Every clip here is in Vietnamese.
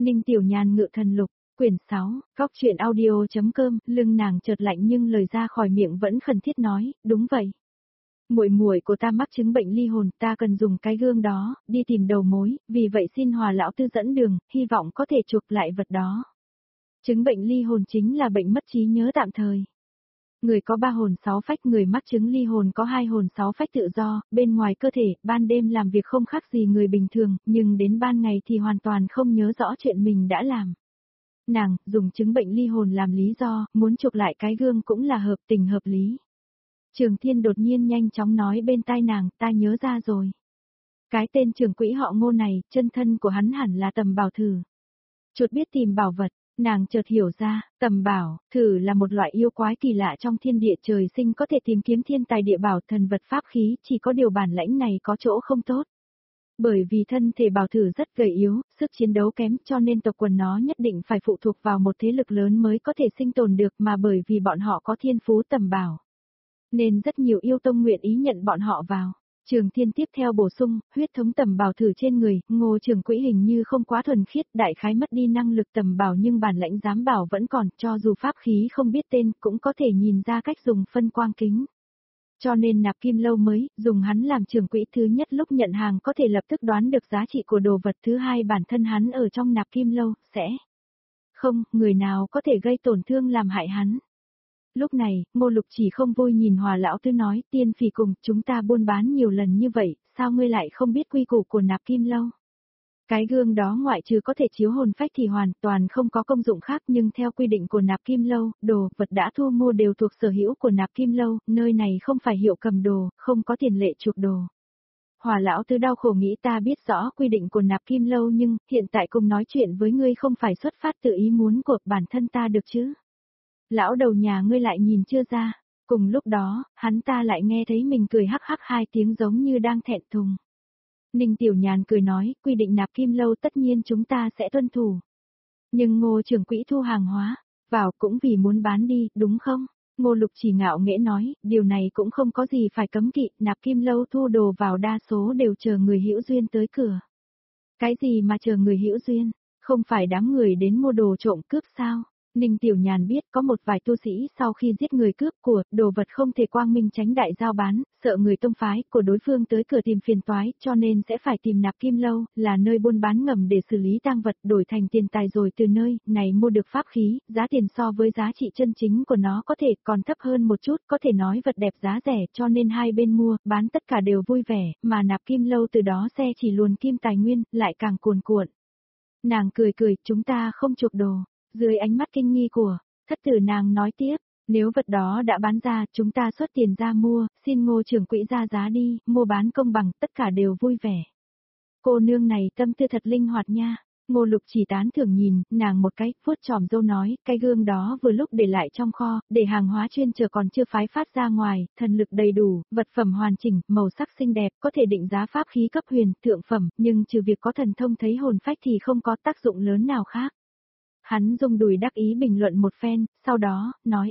Ninh Tiểu Nhàn ngự thần lục, quyển 6, góc truyện audio.com, lưng nàng chợt lạnh nhưng lời ra khỏi miệng vẫn khẩn thiết nói, đúng vậy. Muội muội của ta mắc chứng bệnh ly hồn, ta cần dùng cái gương đó, đi tìm đầu mối, vì vậy xin Hòa lão tư dẫn đường, hy vọng có thể chụp lại vật đó. Chứng bệnh ly hồn chính là bệnh mất trí nhớ tạm thời. Người có 3 hồn 6 phách, người mắc chứng ly hồn có 2 hồn 6 phách tự do, bên ngoài cơ thể, ban đêm làm việc không khác gì người bình thường, nhưng đến ban ngày thì hoàn toàn không nhớ rõ chuyện mình đã làm. Nàng, dùng chứng bệnh ly hồn làm lý do, muốn chụp lại cái gương cũng là hợp tình hợp lý. Trường Thiên đột nhiên nhanh chóng nói bên tai nàng, ta nhớ ra rồi. Cái tên trưởng quỹ họ Ngô này, chân thân của hắn hẳn là Tầm Bảo Thử. Chuột biết tìm bảo vật, nàng chợt hiểu ra, Tầm Bảo Thử là một loại yêu quái kỳ lạ trong thiên địa, trời sinh có thể tìm kiếm thiên tài địa bảo, thần vật pháp khí, chỉ có điều bản lãnh này có chỗ không tốt. Bởi vì thân thể Bảo Thử rất gầy yếu, sức chiến đấu kém, cho nên tộc quần nó nhất định phải phụ thuộc vào một thế lực lớn mới có thể sinh tồn được, mà bởi vì bọn họ có thiên phú tầm bảo, nên rất nhiều yêu tông nguyện ý nhận bọn họ vào. Trường Thiên tiếp theo bổ sung, huyết thống Tầm Bảo Thử trên người, Ngô trưởng quỹ hình như không quá thuần khiết, đại khái mất đi năng lực tầm bảo nhưng bản lãnh giám bảo vẫn còn, cho dù pháp khí không biết tên, cũng có thể nhìn ra cách dùng phân quang kính. Cho nên Nạp Kim Lâu mới dùng hắn làm trưởng quỹ, thứ nhất lúc nhận hàng có thể lập tức đoán được giá trị của đồ vật, thứ hai bản thân hắn ở trong Nạp Kim Lâu sẽ không người nào có thể gây tổn thương làm hại hắn. Lúc này, Ngô Lục Chỉ không vui nhìn Hòa lão tư nói, Tiên Phỉ cùng, chúng ta buôn bán nhiều lần như vậy, sao ngươi lại không biết quy củ của Nạp Kim Lâu? Cái gương đó ngoại trừ có thể chiếu hồn phách thì hoàn toàn không có công dụng khác, nhưng theo quy định của Nạp Kim Lâu, đồ vật đã thu mua đều thuộc sở hữu của Nạp Kim Lâu, nơi này không phải hiệu cầm đồ, không có tiền lệ chuộc đồ. Hòa lão tư đau khổ nghĩ, ta biết rõ quy định của Nạp Kim Lâu nhưng hiện tại cùng nói chuyện với ngươi không phải xuất phát từ ý muốn của bản thân ta được chứ? Lão đầu nhà ngươi lại nhìn chưa ra. Cùng lúc đó, hắn ta lại nghe thấy mình cười hắc hắc 2 tiếng giống như đang thẹn thùng. Ninh Tiểu Nhàn cười nói, quy định Nạp Kim Lâu tất nhiên chúng ta sẽ tuân thủ. Nhưng Ngô trưởng quỹ thu hàng hóa, vào cũng vì muốn bán đi, đúng không? Ngô Lục Chỉ ngạo nghễ nói, điều này cũng không có gì phải cấm kỵ, Nạp Kim Lâu thu đồ vào đa số đều chờ người hữu duyên tới cửa. Cái gì mà chờ người hữu duyên, không phải đám người đến mua đồ trộm cướp sao? Ninh Tiểu Nhàn biết có một vài tu sĩ sau khi giết người cướp của, đồ vật không thể quang minh tránh đại giao bán, sợ người tông phái của đối phương tới cửa tìm phiền toái, cho nên sẽ phải tìm Nạp Kim Lâu, là nơi buôn bán ngầm để xử lý tang vật, đổi thành tiền tài rồi từ nơi này mua được pháp khí, giá tiền so với giá trị chân chính của nó có thể còn thấp hơn một chút, có thể nói vật đẹp giá rẻ, cho nên hai bên mua, bán tất cả đều vui vẻ, mà Nạp Kim Lâu từ đó xe chỉ luồn kim tài nguyên, lại càng cuồn cuộn. Nàng cười cười, chúng ta không chuộc đồ. Dưới ánh mắt kinh nghi của thất tử nàng nói tiếp, nếu vật đó đã bán ra, chúng ta xuất tiền ra mua, xin Ngô trưởng quỹ ra giá đi, mua bán công bằng, tất cả đều vui vẻ. Cô nương này tâm tư thật linh hoạt nha. Ngô Lục Chỉ tán thưởng nhìn nàng một cái, vuốt chòm râu nói, cái gương đó vừa lúc để lại trong kho, để hàng hóa chuyên chờ còn chưa phái phát ra ngoài, thần lực đầy đủ, vật phẩm hoàn chỉnh, màu sắc xinh đẹp, có thể định giá pháp khí cấp huyền, thượng phẩm, nhưng trừ việc có thần thông thấy hồn phách thì không có tác dụng lớn nào khác. Hắn rung đùi đắc ý bình luận một phen, sau đó, nói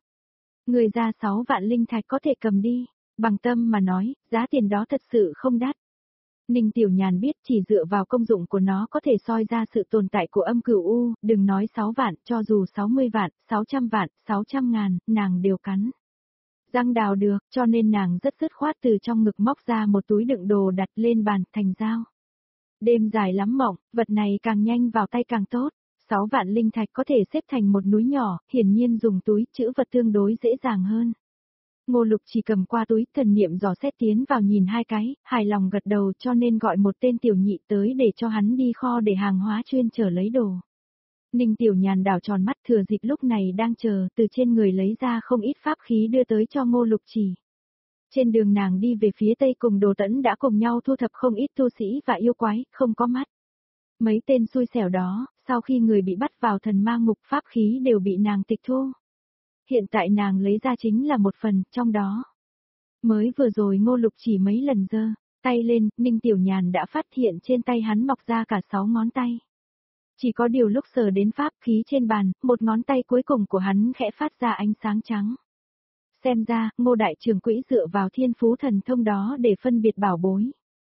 người ra 6 vạn linh thạch có thể cầm đi, bằng tâm mà nói, giá tiền đó thật sự không đắt. Ninh Tiểu Nhàn biết chỉ dựa vào công dụng của nó có thể soi ra sự tồn tại của âm cửu u, đừng nói 6 vạn, cho dù 60 vạn, 600 vạn, 600 ngàn, nàng đều cắn răng đào được, cho nên nàng rất dứt khoát từ trong ngực móc ra một túi đựng đồ đặt lên bàn, thành giao. Đêm dài lắm mộng, vật này càng nhanh vào tay càng tốt. 6 vạn linh thạch có thể xếp thành một núi nhỏ, hiển nhiên dùng túi trữ vật tương đối dễ dàng hơn. Ngô Lục chỉ cầm qua túi, thần niệm dò xét tiến vào nhìn 2 cái, hài lòng gật đầu, cho nên gọi một tên tiểu nhị tới để cho hắn đi kho để hàng hóa chuyên chở lấy đồ. Ninh Tiểu Nhàn đảo tròn mắt, thừa dịp lúc này đang chờ, từ trên người lấy ra không ít pháp khí đưa tới cho Ngô Lục Chỉ. Trên đường nàng đi về phía tây cùng Đồ Tẫn đã cùng nhau thu thập không ít tu sĩ và yêu quái, không có mắt. Mấy tên xui xẻo đó, sau khi người bị bắt vào thần ma ngục, pháp khí đều bị nàng tịch thu. Hiện tại nàng lấy ra chính là một phần, trong đó. Mới vừa rồi Ngô Lục Chỉ mấy lần giơ tay lên, Ninh Tiểu Nhàn đã phát hiện trên tay hắn mọc ra cả 6 ngón tay. Chỉ có điều lúc sờ đến pháp khí trên bàn, một ngón tay cuối cùng của hắn khẽ phát ra ánh sáng trắng. Xem ra, Ngô đại trưởng quỹ dựa vào thiên phú thần thông đó để phân biệt bảo bối.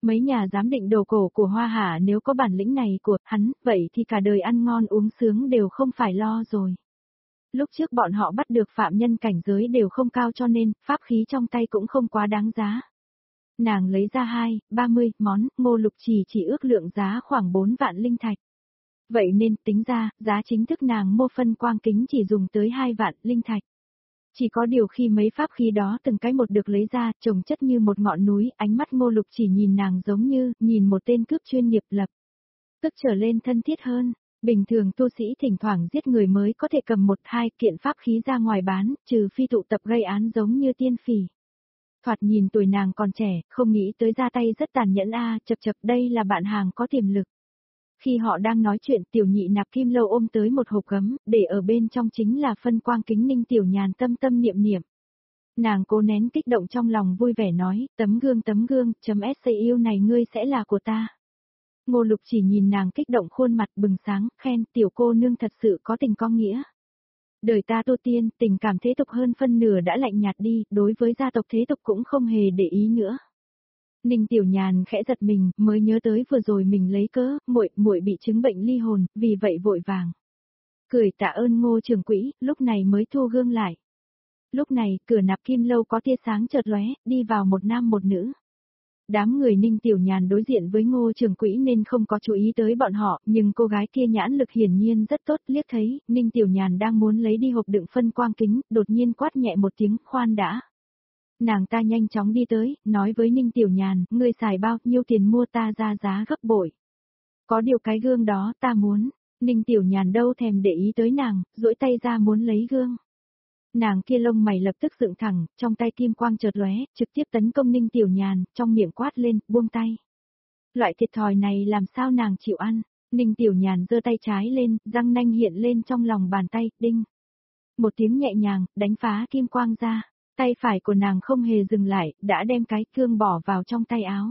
Mấy nhà giám định đồ cổ của Hoa Hà nếu có bản lĩnh này của hắn, vậy thì cả đời ăn ngon uống sướng đều không phải lo rồi. Lúc trước bọn họ bắt được phạm nhân cảnh giới đều không cao cho nên, pháp khí trong tay cũng không quá đáng giá. Nàng lấy ra 30 món, Ngô Lục chỉ ước lượng giá khoảng 4 vạn linh thạch. Vậy nên tính ra, giá chính thức nàng mua phân quang kính chỉ dùng tới 2 vạn linh thạch. Chỉ có điều khi mấy pháp khí đó từng cái một được lấy ra, chồng chất như một ngọn núi, ánh mắt Ngô Lục chỉ nhìn nàng giống như, nhìn một tên cướp chuyên nghiệp lập. Tức trở lên thân thiết hơn. Bình thường tu sĩ thỉnh thoảng giết người mới có thể cầm 1-2 kiện pháp khí ra ngoài bán, trừ phi tụ tập gây án giống như tiên phỉ. Thoạt nhìn tuổi nàng còn trẻ, không nghĩ tới ra tay rất tàn nhẫn chập chập đây là bạn hàng có tiềm lực. Khi họ đang nói chuyện tiểu nhị nạp kim lâu ôm tới một hộp gấm, để ở bên trong chính là phân quang kính Ninh Tiểu Nhàn tâm tâm niệm niệm. Nàng cố nén kích động trong lòng vui vẻ nói, tấm gương, yêu này ngươi sẽ là của ta. Ngô Lục chỉ nhìn nàng kích động khuôn mặt bừng sáng, khen tiểu cô nương thật sự có tình có nghĩa. Đời ta tu tiên, tình cảm thế tục hơn phân nửa đã lạnh nhạt đi, đối với gia tộc thế tục cũng không hề để ý nữa. Ninh Tiểu Nhàn khẽ giật mình, mới nhớ tới vừa rồi mình lấy cớ, muội bị chứng bệnh ly hồn, vì vậy vội vàng. Cười tạ ơn Ngô trưởng quỹ, lúc này mới thu gương lại. Lúc này, cửa nạp kim lâu có tia sáng chợt lóe, đi vào một nam một nữ. Đám người Ninh Tiểu Nhàn đối diện với Ngô trưởng quỹ nên không có chú ý tới bọn họ, nhưng cô gái kia nhãn lực hiển nhiên rất tốt, liếc thấy, Ninh Tiểu Nhàn đang muốn lấy đi hộp đựng phân quang kính, đột nhiên quát nhẹ một tiếng, khoan đã. Nàng ta nhanh chóng đi tới, nói với Ninh Tiểu Nhàn, ngươi xài bao nhiêu tiền mua ta ra giá gấp bội. Có điều cái gương đó ta muốn, Ninh Tiểu Nhàn đâu thèm để ý tới nàng, duỗi tay ra muốn lấy gương. Nàng kia lông mày lập tức dựng thẳng, trong tay kim quang chợt lóe, trực tiếp tấn công Ninh Tiểu Nhàn, trong miệng quát lên, buông tay. Loại thiệt thòi này làm sao nàng chịu ăn, Ninh Tiểu Nhàn giơ tay trái lên, răng nanh hiện lên trong lòng bàn tay, đinh. Một tiếng nhẹ nhàng, đánh phá kim quang ra, tay phải của nàng không hề dừng lại, đã đem cái cương bỏ vào trong tay áo.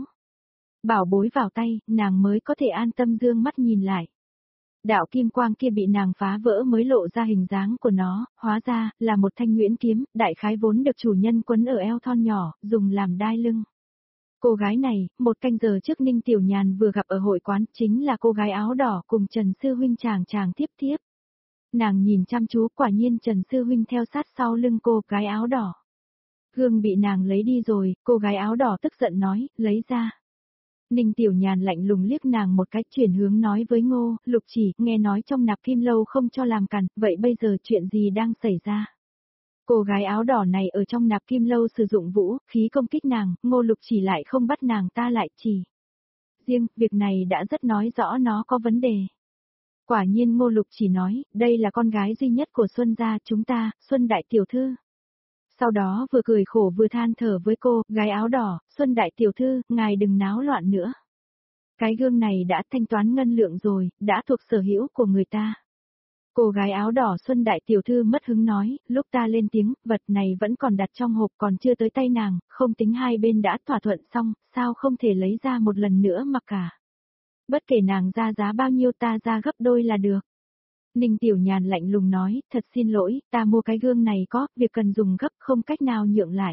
Bảo bối vào tay, nàng mới có thể an tâm dương mắt nhìn lại. Đạo kim quang kia bị nàng phá vỡ mới lộ ra hình dáng của nó, hóa ra, là một thanh nhuyễn kiếm, đại khái vốn được chủ nhân quấn ở eo thon nhỏ, dùng làm đai lưng. Cô gái này, một canh giờ trước Ninh Tiểu Nhàn vừa gặp ở hội quán, chính là cô gái áo đỏ cùng Trần Sư Huynh chàng tiếp tiếp. Nàng nhìn chăm chú, quả nhiên Trần Sư Huynh theo sát sau lưng cô gái áo đỏ. Gương bị nàng lấy đi rồi, cô gái áo đỏ tức giận nói, lấy ra. Ninh Tiểu Nhàn lạnh lùng liếc nàng một cách chuyển hướng nói với Ngô, Lục chỉ, nghe nói trong nạp kim lâu không cho làm cằn, vậy bây giờ chuyện gì đang xảy ra? Cô gái áo đỏ này ở trong nạp kim lâu sử dụng vũ, khí công kích nàng, Ngô Lục chỉ lại không bắt nàng ta lại chỉ. Riêng, việc này đã rất nói rõ nó có vấn đề. Quả nhiên Ngô Lục chỉ nói, đây là con gái duy nhất của Xuân gia chúng ta, Xuân đại tiểu thư. Sau đó vừa cười khổ vừa than thở với cô, gái áo đỏ, Xuân đại tiểu thư, ngài đừng náo loạn nữa. Cái gương này đã thanh toán ngân lượng rồi, đã thuộc sở hữu của người ta. Cô gái áo đỏ Xuân đại tiểu thư mất hứng nói, lúc ta lên tiếng, vật này vẫn còn đặt trong hộp còn chưa tới tay nàng, không tính hai bên đã thỏa thuận xong, sao không thể lấy ra một lần nữa mà cả. Bất kể nàng ra giá bao nhiêu ta ra gấp đôi là được. Ninh Tiểu Nhàn lạnh lùng nói, thật xin lỗi, ta mua cái gương này có, việc cần dùng gấp không cách nào nhượng lại.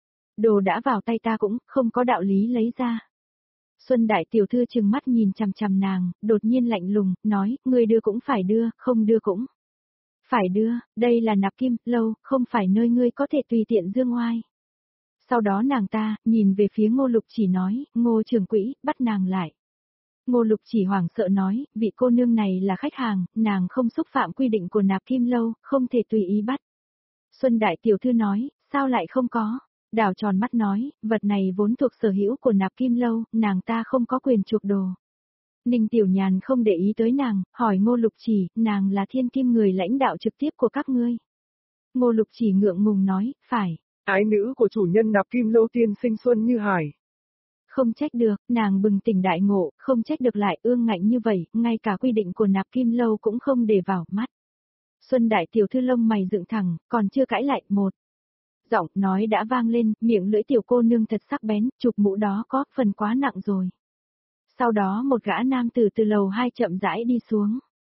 Đồ đã vào tay ta cũng, không có đạo lý lấy ra. Xuân đại tiểu thư trừng mắt nhìn chằm chằm nàng, đột nhiên lạnh lùng, nói, người đưa cũng phải đưa, không đưa cũng. Phải đưa, đây là nạp kim, lâu, không phải nơi ngươi có thể tùy tiện dương oai. Sau đó nàng ta, nhìn về phía Ngô Lục chỉ nói, Ngô trưởng quỹ, bắt nàng lại. Ngô Lục chỉ hoảng sợ nói, vị cô nương này là khách hàng, nàng không xúc phạm quy định của nạp kim lâu, không thể tùy ý bắt. Xuân đại tiểu thư nói, sao lại không có? Đảo tròn mắt nói, vật này vốn thuộc sở hữu của nạp kim lâu, nàng ta không có quyền chuộc đồ. Ninh Tiểu Nhàn không để ý tới nàng, hỏi Ngô Lục chỉ, nàng là thiên kim người lãnh đạo trực tiếp của các ngươi. Ngô Lục chỉ ngượng ngùng nói, phải. Ái nữ của chủ nhân nạp kim lâu tiên sinh Xuân Như Hải. Không trách được, nàng bừng tỉnh đại ngộ, không trách được lại ương ngạnh như vậy, ngay cả quy định của nạp kim lâu cũng không để vào mắt. Xuân đại tiểu thư lông mày dựng thẳng, còn chưa cãi lại một. Giọng nói đã vang lên, miệng lưỡi tiểu cô nương thật sắc bén, chụp mũ đó có phần quá nặng rồi. Sau đó một gã nam tử từ lầu 2 chậm rãi đi xuống.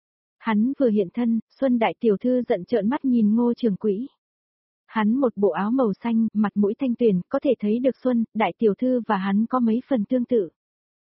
Hắn vừa hiện thân, Xuân đại tiểu thư giận trợn mắt nhìn Ngô trưởng quỹ. Hắn một bộ áo màu xanh, mặt mũi thanh tuyền, có thể thấy được Xuân, đại tiểu thư và hắn có mấy phần tương tự.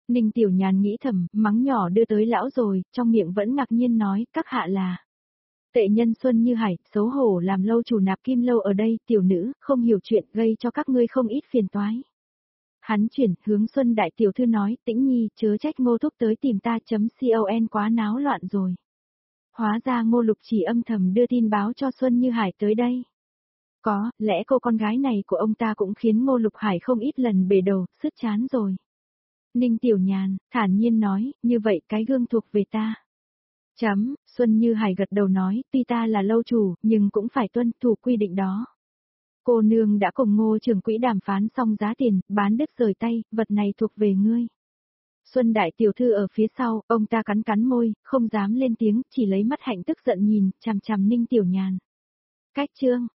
Ninh Tiểu Nhàn nghĩ thầm, mắng nhỏ đưa tới lão rồi, trong miệng vẫn ngạc nhiên nói, các hạ là. Tệ nhân Xuân Như Hải, xấu hổ làm lâu chủ nạp kim lâu ở đây, tiểu nữ, không hiểu chuyện, gây cho các ngươi không ít phiền toái. Hắn chuyển, hướng Xuân Đại Tiểu Thư nói, Tĩnh Nhi, chớ trách Ngô Thúc tới tìm ta.con quá náo loạn rồi. Hóa ra Ngô Lục chỉ âm thầm đưa tin báo cho Xuân Như Hải tới đây. Có, lẽ cô con gái này của ông ta cũng khiến Ngô Lục Hải không ít lần bể đầu, sứt chán rồi. Ninh Tiểu Nhàn, thản nhiên nói, như vậy cái gương thuộc về ta. Xuân Như Hải gật đầu nói, tuy ta là lâu chủ, nhưng cũng phải tuân thủ quy định đó. Cô nương đã cùng Ngô trưởng quỹ đàm phán xong giá tiền, bán đứt rời tay, vật này thuộc về ngươi. Xuân Đại Tiểu Thư ở phía sau, ông ta cắn cắn môi, không dám lên tiếng, chỉ lấy mắt hạnh tức giận nhìn, chằm chằm Ninh Tiểu Nhàn. Cách chương,